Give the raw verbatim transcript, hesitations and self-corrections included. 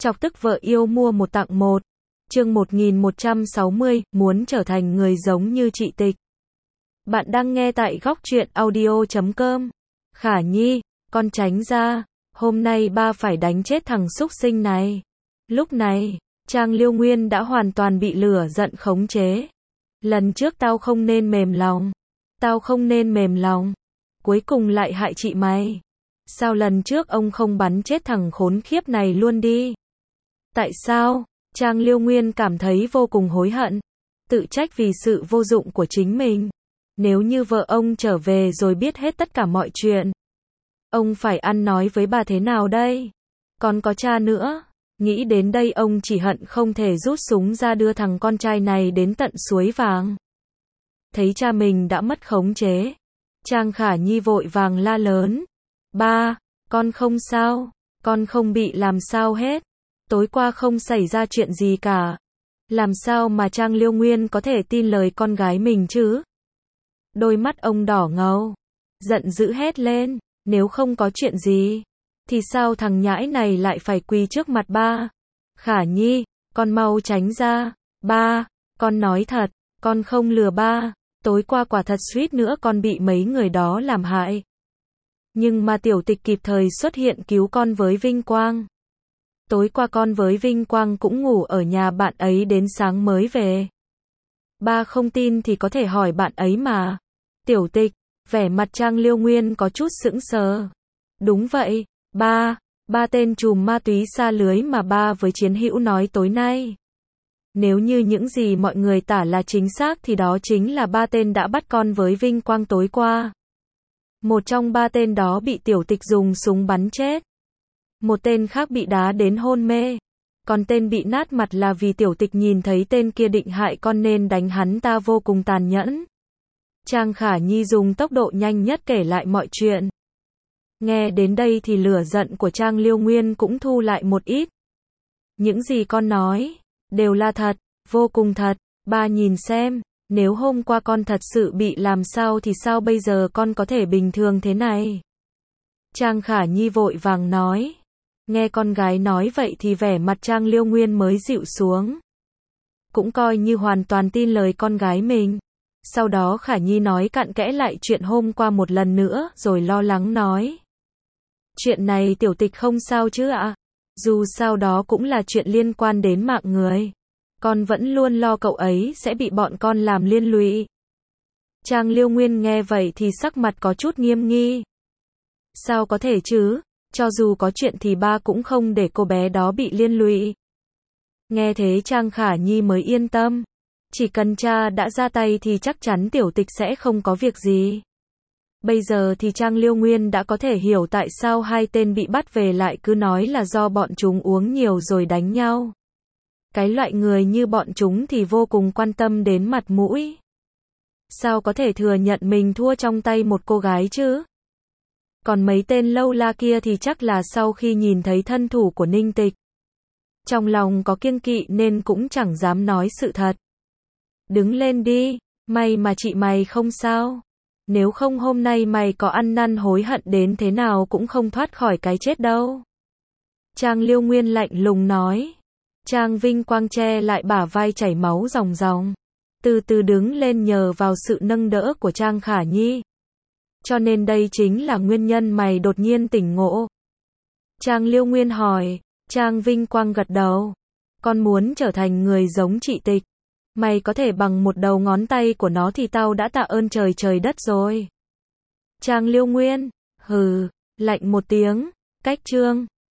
Chọc tức vợ yêu mua một tặng một. Chương một nghìn một trăm sáu mươi, muốn trở thành người giống như chị Tịch. Bạn đang nghe tại góc truyện audio chấm com. Khả Nhi, con tránh ra, hôm nay ba phải đánh chết thằng súc sinh này. Lúc này, Trang Liêu Nguyên đã hoàn toàn bị lửa giận khống chế. Lần trước tao không nên mềm lòng. Tao không nên mềm lòng. Cuối cùng lại hại chị mày. Sao lần trước ông không bắn chết thằng khốn khiếp này luôn đi? Tại sao? Trang Liêu Nguyên cảm thấy vô cùng hối hận. Tự trách vì sự vô dụng của chính mình. Nếu như vợ ông trở về rồi biết hết tất cả mọi chuyện, ông phải ăn nói với bà thế nào đây? Còn có cha nữa. Nghĩ đến đây ông chỉ hận không thể rút súng ra đưa thằng con trai này đến tận suối vàng. Thấy cha mình đã mất khống chế, Trang Khả Nhi vội vàng la lớn. Ba, con không sao, con không bị làm sao hết. Tối qua không xảy ra chuyện gì cả. Làm sao mà Trang Liêu Nguyên có thể tin lời con gái mình chứ? Đôi mắt ông đỏ ngầu, giận dữ hét lên. Nếu không có chuyện gì, thì sao thằng nhãi này lại phải quỳ trước mặt ba? Khả Nhi, con mau tránh ra. Ba, con nói thật, con không lừa ba. Tối qua quả thật suýt nữa con bị mấy người đó làm hại. Nhưng mà Tiểu Tịch kịp thời xuất hiện cứu con với vinh quang. Tối qua con với vinh quang cũng ngủ ở nhà bạn ấy đến sáng mới về. Ba không tin thì có thể hỏi bạn ấy mà. Tiểu Tịch, vẻ mặt Trang Liêu Nguyên có chút sững sờ. Đúng vậy, ba, ba tên trùm ma túy xa lưới mà ba với Chiến Hữu nói tối nay. Nếu như những gì mọi người tả là chính xác thì đó chính là ba tên đã bắt con với vinh quang tối qua. Một trong ba tên đó bị Tiểu Tịch dùng súng bắn chết. Một tên khác bị đá đến hôn mê. Còn tên bị nát mặt là vì Tiểu Tịch nhìn thấy tên kia định hại con nên đánh hắn ta vô cùng tàn nhẫn. Trang Khả Nhi dùng tốc độ nhanh nhất kể lại mọi chuyện. Nghe đến đây thì lửa giận của Trang Liêu Nguyên cũng thu lại một ít. Những gì con nói, đều là thật, vô cùng thật. Ba nhìn xem, nếu hôm qua con thật sự bị làm sao thì sao bây giờ con có thể bình thường thế này? Trang Khả Nhi vội vàng nói. Nghe con gái nói vậy thì vẻ mặt Trang Liêu Nguyên mới dịu xuống. Cũng coi như hoàn toàn tin lời con gái mình. Sau đó Khả Nhi nói cặn kẽ lại chuyện hôm qua một lần nữa, rồi lo lắng nói. Chuyện này Tiểu Tịch không sao chứ ạ? Dù sao đó cũng là chuyện liên quan đến mạng người. Con vẫn luôn lo cậu ấy sẽ bị bọn con làm liên lụy. Trang Liêu Nguyên nghe vậy thì sắc mặt có chút nghiêm nghi. Sao có thể chứ? Cho dù có chuyện thì ba cũng không để cô bé đó bị liên lụy. Nghe thế Trang Khả Nhi mới yên tâm. Chỉ cần cha đã ra tay thì chắc chắn Tiểu Tịch sẽ không có việc gì. Bây giờ thì Trang Liêu Nguyên đã có thể hiểu tại sao hai tên bị bắt về lại cứ nói là do bọn chúng uống nhiều rồi đánh nhau. Cái loại người như bọn chúng thì vô cùng quan tâm đến mặt mũi. Sao có thể thừa nhận mình thua trong tay một cô gái chứ? Còn mấy tên lâu la kia thì chắc là sau khi nhìn thấy thân thủ của Ninh Tịch, trong lòng có kiêng kỵ nên cũng chẳng dám nói sự thật. Đứng lên đi, may mà chị mày không sao. Nếu không hôm nay mày có ăn năn hối hận đến thế nào cũng không thoát khỏi cái chết đâu. Trang Liêu Nguyên lạnh lùng nói. Trang Vinh Quang che lại bả vai chảy máu ròng ròng. Từ từ đứng lên nhờ vào sự nâng đỡ của Trang Khả Nhi. Cho nên đây chính là nguyên nhân mày đột nhiên tỉnh ngộ. Trang Liêu Nguyên hỏi. Trang Vinh Quang gật đầu. Con muốn trở thành người giống chị Tịch. Mày có thể bằng một đầu ngón tay của nó thì tao đã tạ ơn trời trời đất rồi. Trang Liêu Nguyên, hừ, lạnh một tiếng, cách chương.